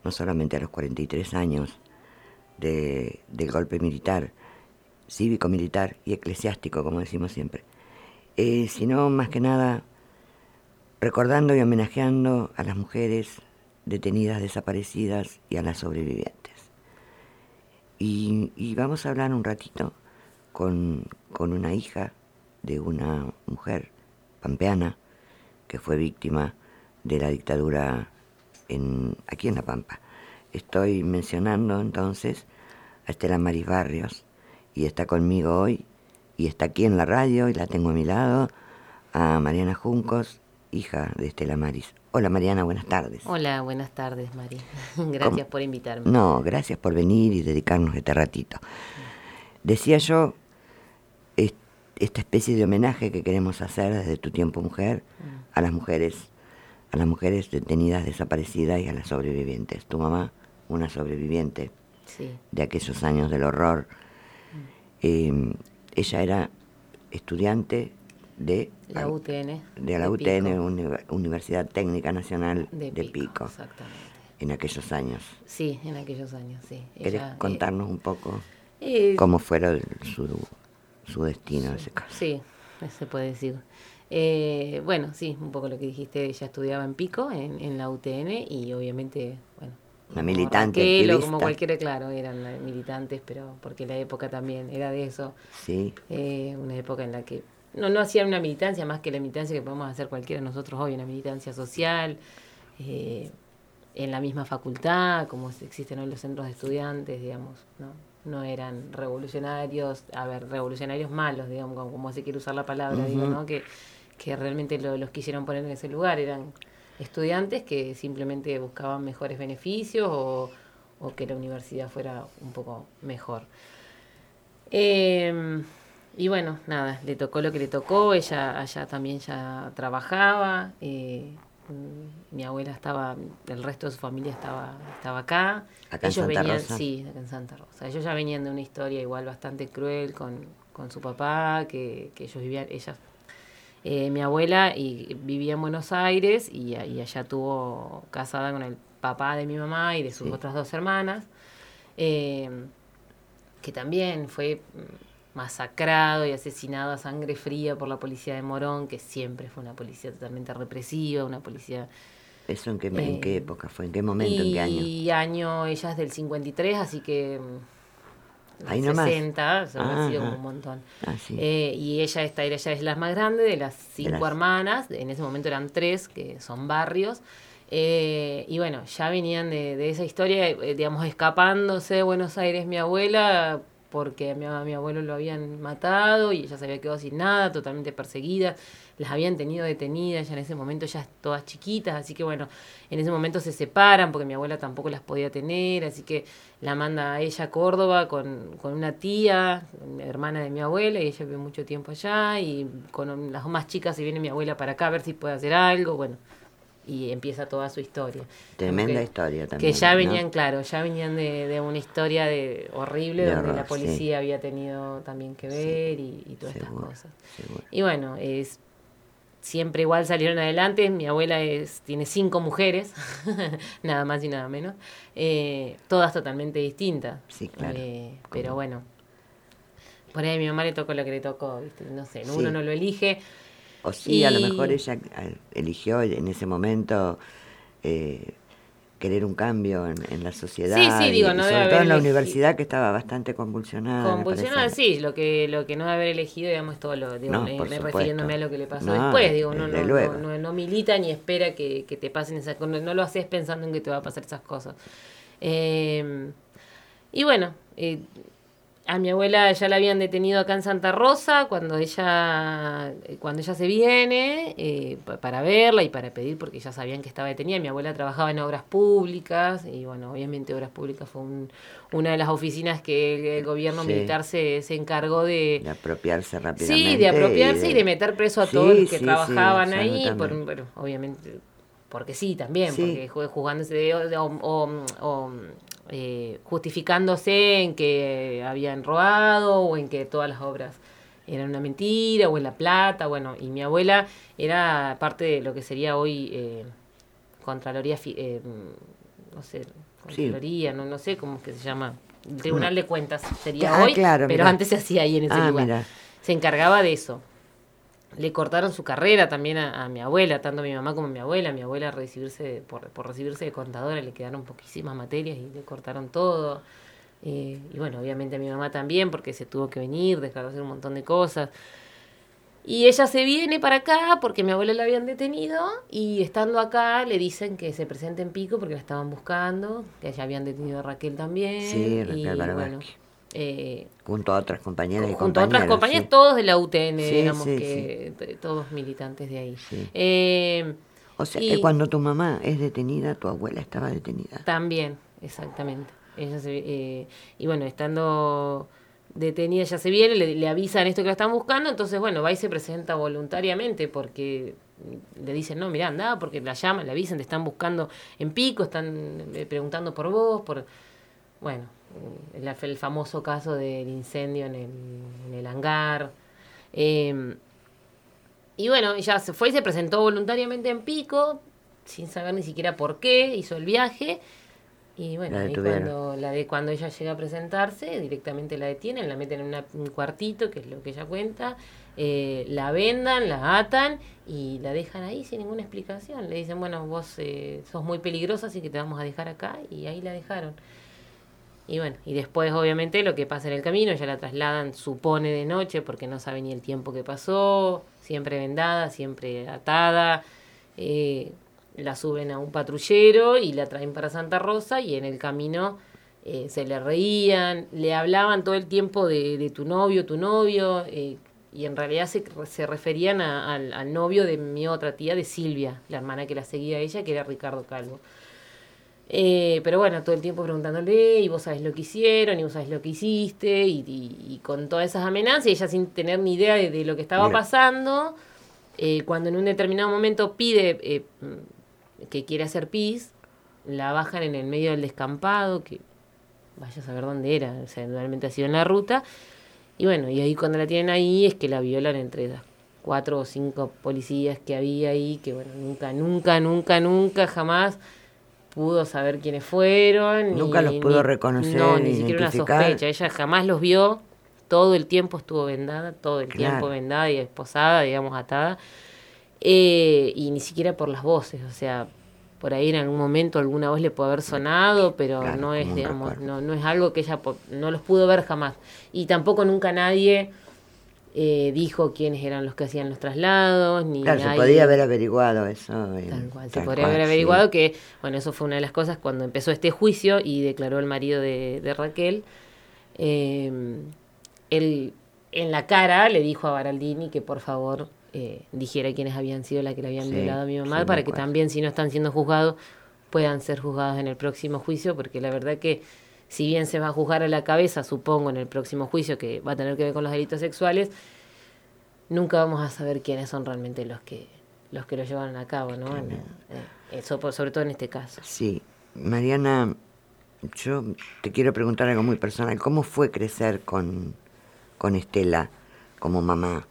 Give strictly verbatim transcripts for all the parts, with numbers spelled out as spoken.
no solamente a los cuarenta y tres años de, del golpe militar, cívico-militar y eclesiástico, como decimos siempre, eh, sino más que nada recordando y homenajeando a las mujeres detenidas, desaparecidas y a las sobrevivientes. Y, y vamos a hablar un ratito con, con una hija de una mujer pampeana que fue víctima de la dictadura en, aquí en La Pampa. Estoy mencionando entonces a Estela Maris Barrios, y está conmigo hoy, y está aquí en la radio, y la tengo a mi lado, a Mariana Juncos, hija de Estela Maris. Hola Mariana, buenas tardes. Hola, buenas tardes, Mari. Gracias ¿Cómo? por invitarme. No, gracias por venir y dedicarnos este ratito. Decía yo, es, esta especie de homenaje que queremos hacer desde Tu Tiempo Mujer a las mujeres, a las mujeres detenidas, desaparecidas y a las sobrevivientes. Tu mamá, una sobreviviente sí. de aquellos años del horror. Eh, ella era estudiante de la U T N, de la de U T N, Pico. Universidad Técnica Nacional de, de Pico, Pico, exactamente. En aquellos años. Sí, en aquellos años, sí. ¿Querés Ella, contarnos eh, un poco eh, cómo fue su, su destino en ese caso? Sí, se puede decir. Eh, bueno, sí, un poco lo que dijiste, ella estudiaba en Pico, en, en la U T N, y obviamente, bueno, una militante, Raquel, activista. O como cualquiera, claro, eran militantes, pero porque la época también era de eso. Sí. Eh, una época en la que no, no hacían una militancia más que la militancia que podemos hacer cualquiera de nosotros hoy, una militancia social, eh, en la misma facultad, como existen hoy los centros de estudiantes, digamos, ¿no? No eran revolucionarios, a ver, revolucionarios malos, digamos, como, como se quiere usar la palabra, uh-huh. digo, ¿no? Que, que realmente lo, los quisieron poner en ese lugar, eran estudiantes que simplemente buscaban mejores beneficios o, o que la universidad fuera un poco mejor. Eh, y bueno, nada, le tocó lo que le tocó, ella allá también ya trabajaba, eh, mi abuela estaba, el resto de su familia estaba, estaba acá. Acá en Ellos Santa venían, Rosa. Sí, acá en Santa Rosa. Ellos ya venían de una historia igual bastante cruel con, con su papá, que, que ellos vivían, ella, eh, mi abuela y vivía en Buenos Aires y, y allá tuvo casada con el papá de mi mamá y de sus sí. otras dos hermanas, eh, que también fue masacrado y asesinado a sangre fría por la policía de Morón, que siempre fue una policía totalmente represiva, una policía... ¿Eso en qué, eh, en qué época fue? ¿En qué momento? Y ¿En qué año? Y año, ella es del cincuenta y tres, así que... Ahí sesenta, nomás. eso ha sido como un montón. Ah, sí. eh, y ella, esta, ella es la más grande de las cinco de las... hermanas, en ese momento eran tres, que son barrios. Eh, y bueno, ya venían de, de esa historia, eh, digamos, escapándose de Buenos Aires mi abuela, porque a mi, a mi abuelo lo habían matado y ella se había quedado sin nada, totalmente perseguida. Las habían tenido detenidas ya en ese momento, ya todas chiquitas, así que bueno, en ese momento se separan porque mi abuela tampoco las podía tener, así que la manda a ella a Córdoba con, con una tía, hermana de mi abuela, y ella vive mucho tiempo allá, y con las más chicas se viene mi abuela para acá a ver si puede hacer algo, bueno, y empieza toda su historia. Tremenda que, historia también. Que ya venían, ¿no? claro, ya venían de, de una historia de horrible, de donde horror, la policía sí. había tenido también que ver, sí, y, y todas seguro, estas cosas. Seguro. Y bueno, es... siempre igual salieron adelante. Mi abuela es, tiene cinco mujeres, nada más y nada menos, eh, todas totalmente distintas. Sí, claro. Eh, pero bueno, por ahí a mi mamá le tocó lo que le tocó, ¿viste? No sé, sí. uno no lo elige. O sí, y... a lo mejor ella eligió en ese momento eh, querer un cambio en, en la sociedad. Sí, sí, digo, y, no y debe sobre todo en la elegi... universidad, que estaba bastante convulsionada. Convulsionada, sí, lo que lo que no debe haber elegido, digamos, todo lo, digo, no, eh, por refiriéndome a lo que le pasó no, después, digo, no, no, no, no, no milita ni espera que, que te pasen esas cosas, no, no lo haces pensando en que te va a pasar esas cosas. Eh, y bueno, eh, a mi abuela ya la habían detenido acá en Santa Rosa cuando ella cuando ella se viene eh, para verla y para pedir, porque ya sabían que estaba detenida. Mi abuela trabajaba en obras públicas y bueno, obviamente obras públicas fue un, una de las oficinas que el, el gobierno sí. militar se, se encargó de, de apropiarse rápidamente. Sí, de apropiarse y de, y de meter preso a sí, todos los que sí, trabajaban sí, ahí, por, bueno, obviamente porque sí, también, sí. porque jugándose de, o, o, o eh, justificándose en que habían robado o en que todas las obras eran una mentira o en La Plata, bueno, y mi abuela era parte de lo que sería hoy eh, Contraloría, eh, no sé, Contraloría, sí. no, no sé cómo es que se llama, el Tribunal de Cuentas sería ah, hoy, claro, pero mirá. antes se hacía ahí en ese ah, lugar. Mirá. Se encargaba de eso. Le cortaron su carrera también a, a mi abuela, tanto a mi mamá como a mi abuela. Mi abuela recibirse por, por recibirse de contadora le quedaron poquísimas materias y le cortaron todo. Eh, y bueno, obviamente a mi mamá también, porque se tuvo que venir, dejar de hacer un montón de cosas. Y ella se viene para acá porque mi abuela la habían detenido y estando acá le dicen que se presente en Pico porque la estaban buscando, que ya habían detenido a Raquel también. Sí, Raquel y Barabasqui. bueno, eh, junto a otras compañeras y junto a compañeros. otras compañías, sí. todos de la U T N, Sí, digamos sí, que t- todos militantes de ahí. Sí. Eh, O sea, y cuando tu mamá es detenida, tu abuela estaba detenida. también, exactamente. Ella se, eh, y bueno, estando detenida, ella se viene, le, le avisan esto que la están buscando, entonces bueno, va y se presenta voluntariamente porque le dicen, no, mirá, anda, porque la llaman, le avisan, te están buscando en Pico, están eh, preguntando por vos, por... Bueno, el, el famoso caso del incendio en el, en el hangar. Eh, y bueno, ella se fue y se presentó voluntariamente en Pico, sin saber ni siquiera por qué, hizo el viaje. Y bueno, La ahí detuvieron. cuando, la de, cuando ella llega a presentarse, directamente la detienen, la meten en una- un cuartito, que es lo que ella cuenta, eh, la vendan, la atan y la dejan ahí sin ninguna explicación. Le dicen, bueno, vos eh, sos muy peligrosa, así que te vamos a dejar acá, y ahí la dejaron. Y bueno, y después obviamente lo que pasa en el camino, ya la trasladan, supone de noche, porque no sabe ni el tiempo que pasó, siempre vendada, siempre atada, eh, la suben a un patrullero y la traen para Santa Rosa y en el camino eh, se le reían, le hablaban todo el tiempo de, de tu novio, tu novio, eh, y en realidad se, se referían a- al, al novio de mi otra tía, de Silvia, la hermana que la seguía a ella, que era Ricardo Calvo. Eh, pero bueno, todo el tiempo preguntándole, y vos sabés lo que hicieron, y vos sabés lo que hiciste, y, y, y con todas esas amenazas, y ella sin tener ni idea de, de lo que estaba Mira. pasando, eh, cuando en un determinado momento pide eh, que quiere hacer pis, la bajan en el medio del descampado, que vaya a saber dónde era, o sea, realmente ha sido en la ruta, y bueno, y ahí cuando la tienen ahí es que la violan entre las cuatro o cinco policías que había ahí, que bueno, nunca, nunca, nunca, nunca, jamás pudo saber quiénes fueron. Nunca ni, los pudo ni- reconocer, No, ni siquiera una identificar. sospecha. Ella jamás los vio. Todo el tiempo estuvo vendada, todo el Claro. tiempo vendada y esposada, digamos, atada. Eh, y ni siquiera por las voces. O sea, por ahí en algún momento alguna voz le puede haber sonado, pero Claro, no es, como un digamos, recuerdo. no, no es algo que ella po- no los pudo ver jamás. Y tampoco nunca nadie eh, dijo quiénes eran los que hacían los traslados, ni Claro, se nadie- podía haber averiguado eso. eh, Tal cual, se tal podría cual, haber sí. averiguado que, bueno, eso fue una de las cosas cuando empezó este juicio y declaró el marido de, de Raquel. Eh, él en la cara le dijo a Baraldini que por favor eh, dijera quiénes habían sido las que le habían Sí, violado a mi mamá, sí, me para que acuerdo. también, si no están siendo juzgados, puedan ser juzgados en el próximo juicio, porque la verdad que si bien se va a juzgar a la cabeza, supongo, en el próximo juicio que va a tener que ver con los delitos sexuales, nunca vamos a saber quiénes son realmente los que los que lo llevaron a cabo, ¿no? En, eh, eso, por- sobre todo en este caso. Sí, Mariana, yo te quiero preguntar algo muy personal. ¿Cómo fue crecer con, con Estela como mamá?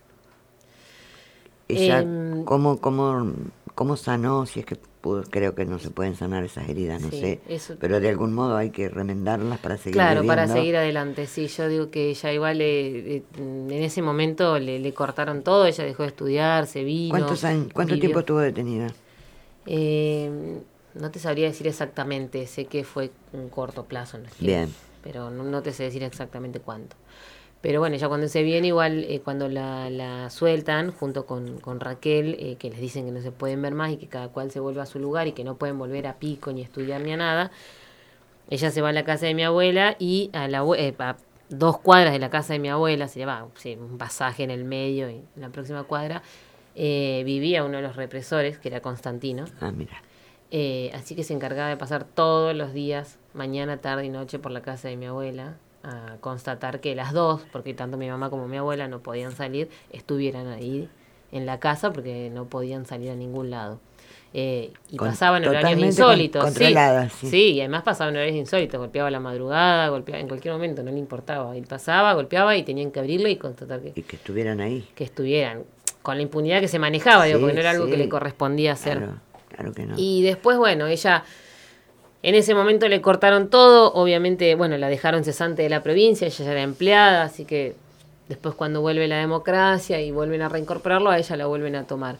Ella, Em, ¿cómo, cómo, cómo sanó? Si es que pudo, creo que no se pueden sanar esas heridas, no Sí, sé. eso- Pero de algún modo hay que remendarlas para seguir Claro, viviendo. para seguir adelante, sí, yo digo que ella igual eh, eh, en ese momento le, le cortaron todo, ella dejó de estudiar, se vino. ¿Cuántos años, ¿Cuánto vivió. tiempo estuvo detenida? Eh, no te sabría decir exactamente, sé que fue un corto plazo, no sé, Bien. pero no, no te sé decir exactamente cuánto. Pero bueno, ya cuando se viene, igual eh, cuando la, la sueltan junto con, con Raquel, eh, que les dicen que no se pueden ver más y que cada cual se vuelva a su lugar y que no pueden volver a Pico ni estudiar ni a nada, ella se va a la casa de mi abuela y a, la, abue- eh, a dos cuadras de la casa de mi abuela, se lleva sí, un pasaje en el medio y en la próxima cuadra, eh, vivía uno de los represores, que era Constantino. Ah, mira. Eh, así que se encargaba de pasar todos los días, mañana, tarde y noche, por la casa de mi abuela, a constatar que las dos, porque tanto mi mamá como mi abuela no podían salir, estuvieran ahí en la casa porque no podían salir a ningún lado. Eh, y Con- pasaban horarios totalmente con- insólitos. sí, controladas, sí. sí, y además pasaban horarios insólitos, golpeaba a la madrugada, golpeaba en cualquier momento, no le importaba. Él pasaba, golpeaba y tenían que abrirle y constatar que, Y que estuvieran ahí. que estuvieran, con la impunidad que se manejaba, digo, Sí, porque no era algo sí. que le correspondía hacer. Claro, claro que no. Y después, bueno, ella En ese momento le cortaron todo, obviamente, bueno, la dejaron cesante de la provincia, ella ya era empleada, así que después cuando vuelve la democracia y vuelven a reincorporarlo, a ella la vuelven a tomar.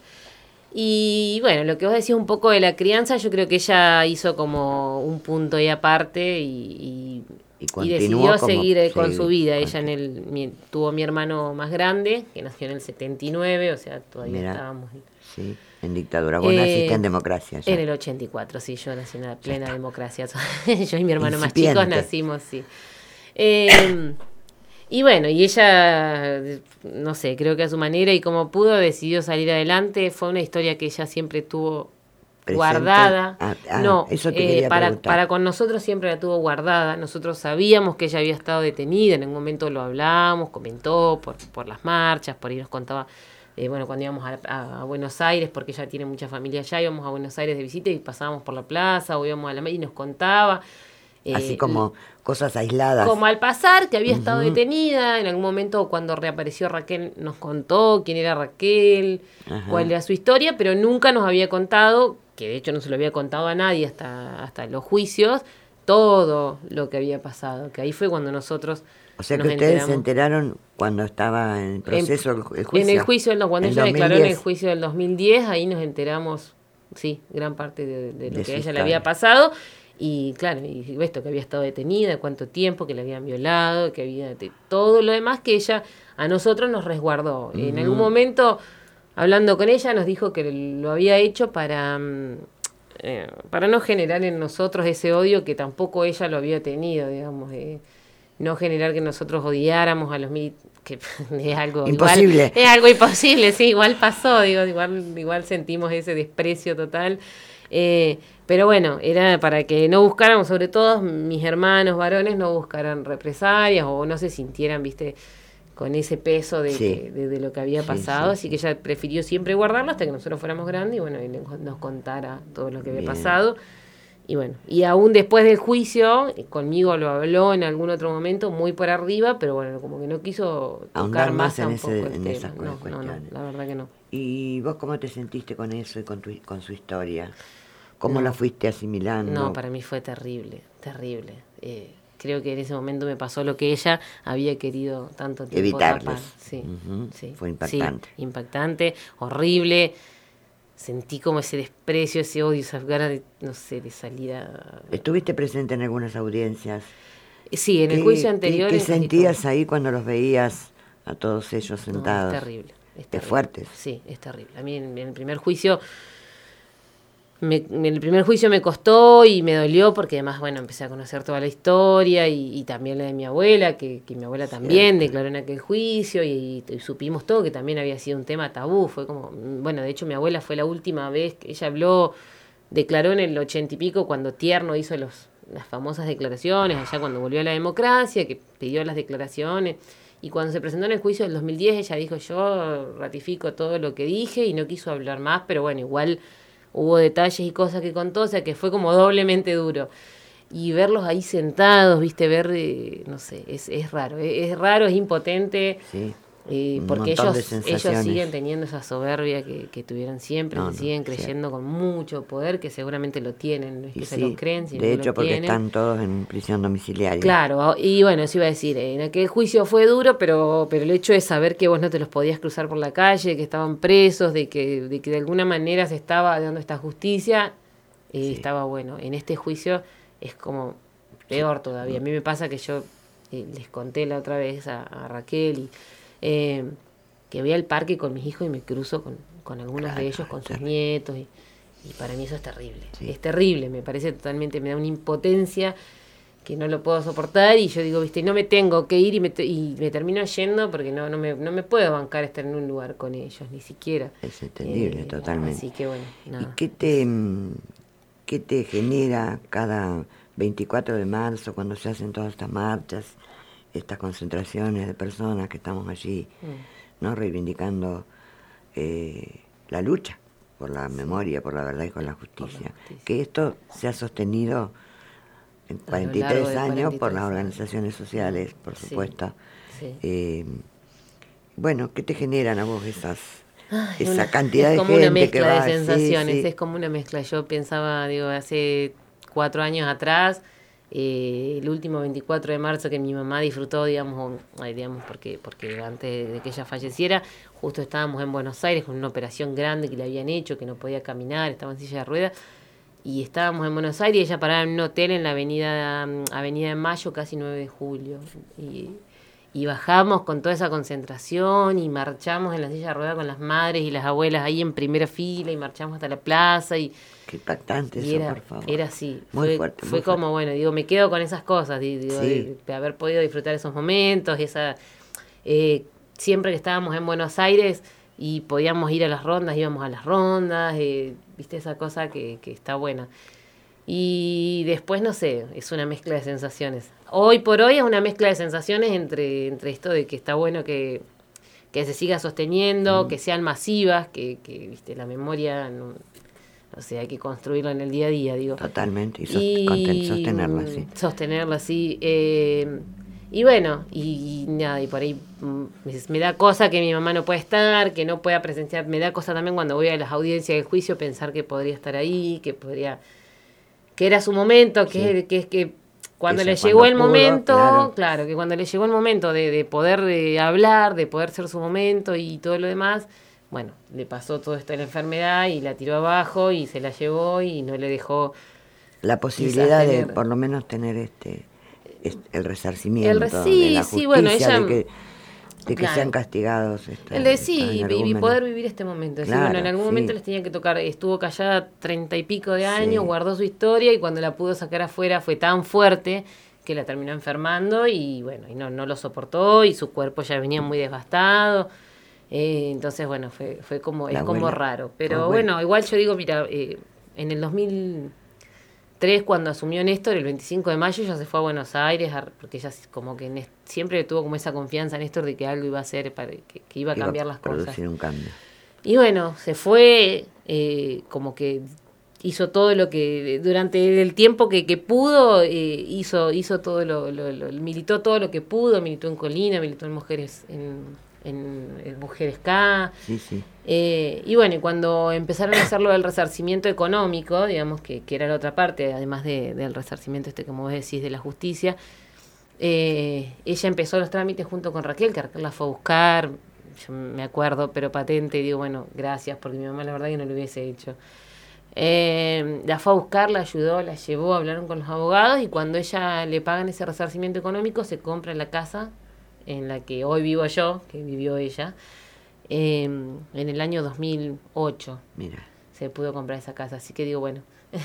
Y bueno, lo que vos decís un poco de la crianza, yo creo que ella hizo como un punto ahí aparte y, y, y, y decidió como, seguir sí, con su vida. Ella en el mi, tuvo mi hermano más grande, que nació en el setenta y nueve, o sea, todavía Mirá, estábamos... Sí, en dictadura. Vos eh, naciste en democracia ya. En el ochenta y cuatro, sí, yo nací en la plena democracia. Yo y mi hermano más chicos nacimos, sí. Eh, y bueno, y ella, no sé, creo que a su manera y como pudo, decidió salir adelante. Fue una historia que ella siempre tuvo presente, guardada. Ah, ah, no, eso te eh, para, para con nosotros siempre la tuvo guardada. Nosotros sabíamos que ella había estado detenida. En algún momento lo hablamos, comentó por, por las marchas, por ahí nos contaba... Eh, bueno, cuando íbamos a, a, a Buenos Aires, porque ella tiene mucha familia allá, íbamos a Buenos Aires de visita y pasábamos por la plaza, o íbamos a la y nos contaba. Eh, Así como cosas aisladas. Como al pasar, que había uh-huh. estado detenida, en algún momento cuando reapareció Raquel nos contó quién era Raquel, uh-huh. cuál era su historia, pero nunca nos había contado, que de hecho no se lo había contado a nadie hasta, hasta los juicios, todo lo que había pasado, que ahí fue cuando nosotros... O sea que ustedes enteramos. Se enteraron cuando estaba en el proceso en, el juicio. En el juicio, no, cuando ella declaró en el juicio del dos mil diez, ahí nos enteramos, sí, gran parte de, de lo de que a ella le había pasado. Y claro, y esto, que había estado detenida, cuánto tiempo, que la habían violado, que había de todo lo demás que ella a nosotros nos resguardó. Uh-huh. En algún momento, hablando con ella, nos dijo que lo había hecho para... Eh, para no generar en nosotros ese odio que tampoco ella lo había tenido, digamos, eh, no generar que nosotros odiáramos a los militares, que es algo imposible. Igual, es algo imposible, sí, igual pasó, digo, igual, igual sentimos ese desprecio total. Eh, pero bueno, era para que no buscáramos, sobre todo mis hermanos varones, no buscaran represalias o no se sintieran, viste, con ese peso de, sí. que, de, de lo que había sí, pasado, sí, así sí. que ella prefirió siempre guardarlo hasta que nosotros fuéramos grandes y bueno, y nos contara todo lo que había Bien. pasado. Y bueno, y aún después del juicio, conmigo lo habló en algún otro momento, muy por arriba, pero bueno, como que no quiso tocar más en, ese, en tema. esas no, cuestiones. No, no, la verdad que no. ¿Y vos cómo te sentiste con eso y con, tu, con su historia? ¿Cómo no, la fuiste asimilando? No, para mí fue terrible, terrible. Eh, creo que en ese momento me pasó lo que ella había querido tanto tiempo evitarles. tapar. Sí, uh-huh. sí, fue impactante. Sí, impactante, horrible. Sentí como ese desprecio, ese odio, esas ganas de, no sé, de salir a... ¿Estuviste presente en algunas audiencias? Sí, en el juicio anterior... ¿Qué, qué sentías como... ahí cuando los veías a todos ellos sentados? No, es terrible. Es, terrible. ¿Es fuerte? Sí, es terrible. A mí en, en el primer juicio... Me, en el primer juicio me costó y me dolió porque además, bueno, empecé a conocer toda la historia y, y también la de mi abuela, que, que mi abuela también Cierto. declaró en aquel juicio y, y supimos todo, que también había sido un tema tabú. Fue como, bueno, de hecho mi abuela fue la última vez que ella habló, declaró en el ochenta y pico cuando Tierno hizo los, las famosas declaraciones, allá cuando volvió a la democracia, que pidió las declaraciones. Y cuando se presentó en el juicio del dos mil diez, ella dijo, yo ratifico todo lo que dije y no quiso hablar más, pero bueno, igual... Hubo detalles y cosas que contó, o sea que fue como doblemente duro. Y verlos ahí sentados, viste, ver, eh, no sé, es, es raro, es, es raro, es impotente, sí, eh, porque ellos ellos siguen teniendo esa soberbia que, que tuvieron siempre, no, no, siguen creyendo cierto. con mucho poder, que seguramente lo tienen, no es que y se sí, lo creen, sino de que hecho lo porque tienen. Están todos en prisión domiciliaria. Claro, y bueno, eso iba a decir, en aquel juicio fue duro, pero pero el hecho de saber que vos no te los podías cruzar por la calle, que estaban presos, de que de, que de alguna manera se estaba dando esta justicia, eh, sí. estaba bueno. En este juicio es como peor todavía. A mí me pasa que yo eh, les conté la otra vez a, a Raquel y eh, que voy al parque con mis hijos y me cruzo con, con algunos claro, de ellos, con sus nietos, y, y para mí eso es terrible. Sí. Es terrible, me parece totalmente, me da una impotencia que no lo puedo soportar y yo digo, viste, no me tengo que ir y me, te, y me termino yendo porque no no me, no me puedo bancar estar en un lugar con ellos, ni siquiera. Es entendible, eh, totalmente. Así que bueno, nada. ¿Y qué te, qué te genera cada veinticuatro de marzo cuando se hacen todas estas marchas, estas concentraciones de personas que estamos allí, mm. ¿no? reivindicando eh, la lucha por la sí. memoria, por la verdad y con la justicia? Por la justicia. Que esto se ha sostenido en cuarenta y tres años cuarenta y tres por las organizaciones sociales, por supuesto. Sí, sí. Eh, bueno, ¿qué te generan a vos esas Ay, esa una, cantidad de gente que va? Es como una mezcla de sensaciones, sí, sí. es como una mezcla. Yo pensaba, digo, hace veinticuatro años atrás, eh, el último veinticuatro de marzo que mi mamá disfrutó, digamos, eh, digamos porque, porque antes de que ella falleciera, justo estábamos en Buenos Aires con una operación grande que le habían hecho, que no podía caminar, estaba en silla de ruedas, y estábamos en Buenos Aires y ella paraba en un hotel en la avenida, avenida de Mayo, casi nueve de julio, y... Y bajamos con toda esa concentración y marchamos en la silla de ruedas con las madres y las abuelas ahí en primera fila y marchamos hasta la plaza. Y, qué impactante y eso, era, por favor. Era así. Muy fue fuerte. fue muy como, fuerte. bueno, digo, me quedo con esas cosas, digo, Sí. de, de haber podido disfrutar esos momentos. esa eh, Siempre que estábamos en Buenos Aires y podíamos ir a las rondas, íbamos a las rondas, eh, viste esa cosa que, que está buena. Y después, no sé, es una mezcla de sensaciones. Hoy por hoy es una mezcla de sensaciones entre, entre esto de que está bueno que, que se siga sosteniendo, mm. que sean masivas, que, que viste la memoria, no, o sea, hay que construirla en el día a día, digo. Totalmente, y, sost- y sostenerla, sí. Sostenerla, sí. Eh, y bueno, y, y nada, y por ahí me, me da cosa que mi mamá no pueda estar, que no pueda presenciar, me da cosa también cuando voy a las audiencias del juicio pensar que podría estar ahí, que podría... que era su momento, que, sí. que es que cuando que le llegó cuando el pudo, momento, claro. claro, que cuando le llegó el momento de, de poder de hablar, de poder ser su momento y todo lo demás, bueno, le pasó todo esto de la enfermedad y la tiró abajo y se la llevó y no le dejó la posibilidad tener, de por lo menos tener este, este el resarcimiento el, sí, de la justicia, sí, bueno, ella, de que de que claro. sean castigados. Esta, el de sí, y poder vivir este momento. Claro, sí, bueno, en algún sí. momento les tenía que tocar, estuvo callada treinta y pico de años, sí. guardó su historia y cuando la pudo sacar afuera fue tan fuerte que la terminó enfermando y bueno, y no, no lo soportó y su cuerpo ya venía muy devastado. Eh, entonces, bueno, fue, fue como, la es abuela. Como raro. Pero oh, bueno. bueno, igual yo digo, mira, eh, en el dos mil tres cuando asumió Néstor, el veinticinco de mayo ya se fue a Buenos Aires, a, porque ella como que Néstor, siempre tuvo como esa confianza en Néstor de que algo iba a hacer, para, que, que iba a iba cambiar las cosas. Producir un cambio. Y bueno, se fue, eh, como que hizo todo lo que, durante el tiempo que, que pudo, eh, hizo hizo todo lo, lo, lo, militó todo lo que pudo, militó en Colina, militó en Mujeres, en, en, en Mujeres K. Sí, sí. Eh, y bueno, y cuando empezaron a hacerlo del resarcimiento económico, digamos que, que era la otra parte, además de, del resarcimiento este, como vos decís, de la justicia, eh, ella empezó los trámites junto con Raquel, que Raquel la fue a buscar, yo me acuerdo, pero patente, y digo, bueno, gracias, porque mi mamá la verdad que no lo hubiese hecho. Eh, la fue a buscar, la ayudó, la llevó, hablaron con los abogados, y cuando ella le pagan ese resarcimiento económico, se compra la casa en la que hoy vivo yo, que vivió ella. Eh, en el año dos mil ocho Mira. se pudo comprar esa casa, así que digo, bueno,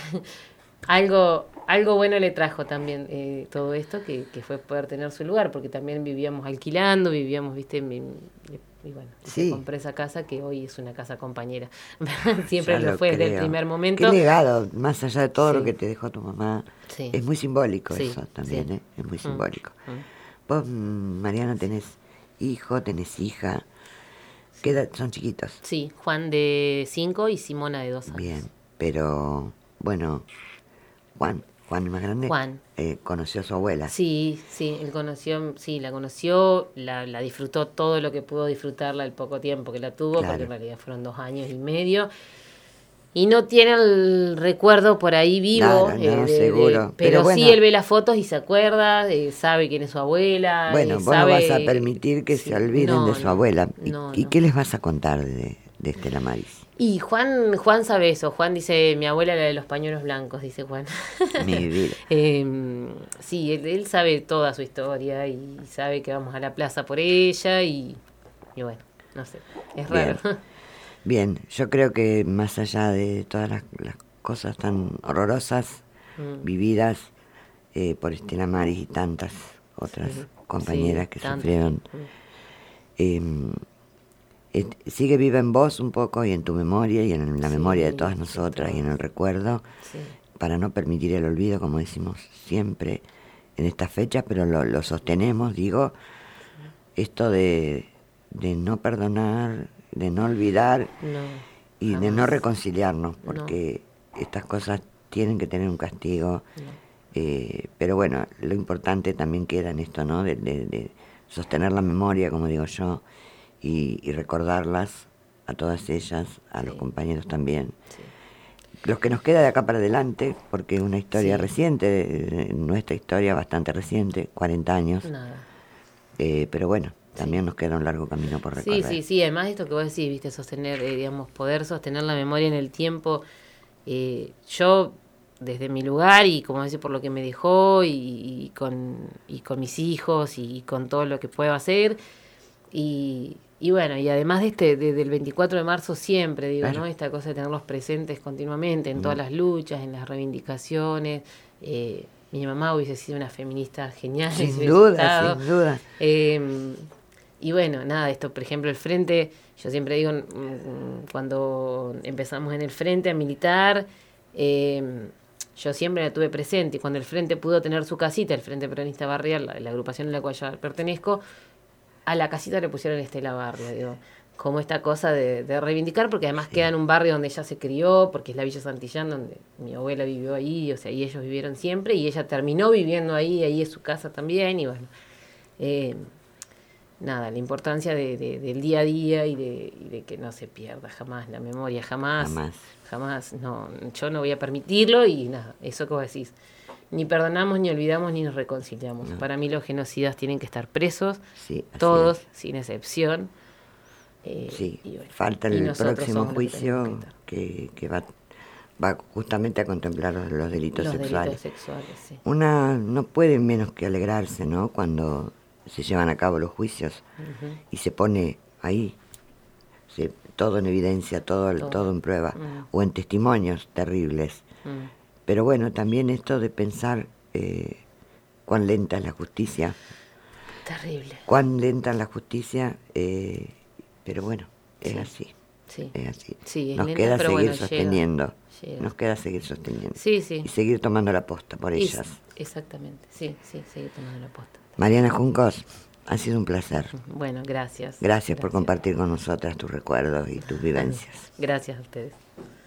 algo algo bueno le trajo también eh, todo esto, que, que fue poder tener su lugar, porque también vivíamos alquilando, vivíamos, viste, y, y bueno, sí. compré esa casa que hoy es una casa compañera. Siempre lo, lo fue creo. Desde el primer momento. Qué legado, más allá de todo sí. lo que te dejó tu mamá, sí. es muy simbólico sí. eso también, sí. ¿eh? Es muy mm. simbólico. Mm. Vos, Mariana, tenés hijo, tenés hija. ¿Qué edad? Son chiquitos. Sí, Juan de cinco y Simona de dos años. Bien, pero bueno, Juan, Juan el más grande, Juan. Eh, conoció a su abuela. Sí, sí, él conoció, sí, la conoció, la, la disfrutó todo lo que pudo disfrutarla el poco tiempo que la tuvo, claro. porque en realidad fueron dos años y medio. Y no tiene el recuerdo por ahí vivo, claro, eh, no, de, seguro. De, pero, pero bueno, sí él ve las fotos y se acuerda, eh, sabe quién es su abuela. Bueno, eh, vos sabe, no vas a permitir que sí, se olviden no, de su no, abuela. ¿Y, no, ¿y no. qué les vas a contar de, de Estela Maris? Y Juan Juan sabe eso. Juan dice, mi abuela la de los pañuelos blancos, dice Juan. Mi vida. eh, sí, él, él sabe toda su historia y sabe que vamos a la plaza por ella y, y bueno, no sé, es raro. Bien. Bien, yo creo que más allá de todas las, las cosas tan horrorosas mm. vividas eh, por Estela Maris y tantas otras sí, compañeras sí, que tanto. sufrieron, mm. eh, eh, sigue viva en vos un poco y en tu memoria y en la sí, memoria de todas nosotras sí, y en el recuerdo, sí. para no permitir el olvido, como decimos siempre en estas fechas, pero lo, lo sostenemos, digo, sí. esto de, de no perdonar, de no olvidar no, y jamás. de no reconciliarnos, porque no. estas cosas tienen que tener un castigo. No. Eh, pero bueno, lo importante también queda en esto, ¿no? De, de, de sostener la memoria, como digo yo, y, y recordarlas a todas ellas, a sí. los compañeros también. Sí. los que nos queda de acá para adelante, porque es una historia Sí. reciente, nuestra historia bastante reciente, cuarenta años. Nada. Eh, pero bueno, también sí. nos queda un largo camino por recorrer. Sí, sí, sí, además esto que vos decís, viste, sostener, eh, digamos, poder sostener la memoria en el tiempo. Eh, yo, desde mi lugar, y como decir, por lo que me dejó, y, y, con, y con mis hijos, y con todo lo que puedo hacer, y, y bueno, y además de este, de, del veinticuatro de marzo siempre, digo, claro. ¿no? Esta cosa de tenerlos presentes continuamente, en mm. todas las luchas, en las reivindicaciones. eh, Mi mamá hubiese sido una feminista genial. Sin duda, estado. sin duda. Eh, y bueno, nada, esto, por ejemplo, el frente, yo siempre digo, cuando empezamos en el frente a militar, eh, yo siempre la tuve presente. Y cuando el frente pudo tener su casita, el Frente Peronista Barrial, la, la agrupación a la cual yo pertenezco, a la casita le pusieron Estela Barrio, digo, como esta cosa de, de reivindicar, porque además sí. queda en un barrio donde ella se crió, porque es la Villa Santillán, donde mi abuela vivió ahí, o sea, y ellos vivieron siempre, y ella terminó viviendo ahí, ahí es su casa también, y bueno, eh, nada, la importancia de, de, del día a día y de, y de que no se pierda jamás la memoria, jamás, jamás, jamás, no, yo no voy a permitirlo, y nada, eso que vos decís, ni perdonamos, ni olvidamos, ni nos reconciliamos. No. Para mí los genocidas tienen que estar presos, sí, todos, es. sin excepción. Eh, sí, y bueno, falta el próximo juicio que, que, que va, va justamente a contemplar los, los delitos los sexuales. Delitos sexuales sí. Una no puede menos que alegrarse, ¿no? Cuando se llevan a cabo los juicios uh-huh. y se pone ahí se, todo en evidencia, todo, todo. todo en prueba, uh-huh. o en testimonios terribles. Uh-huh. Pero bueno, también esto de pensar eh, cuán lenta es la justicia. Terrible. Cuán lenta es la justicia, eh, pero bueno, es sí. así. Sí. Es así. Sí, es Nos lenta, queda pero seguir bueno, sosteniendo. Llega, llega. Nos queda seguir sosteniendo. Sí, sí. Y seguir tomando la posta por y, ellas. Exactamente, sí, sí, seguir tomando la posta. Mariana Juncos, ha sido un placer. Bueno, gracias. Gracias, gracias por compartir con nosotras tus recuerdos y tus vivencias. Gracias a ustedes.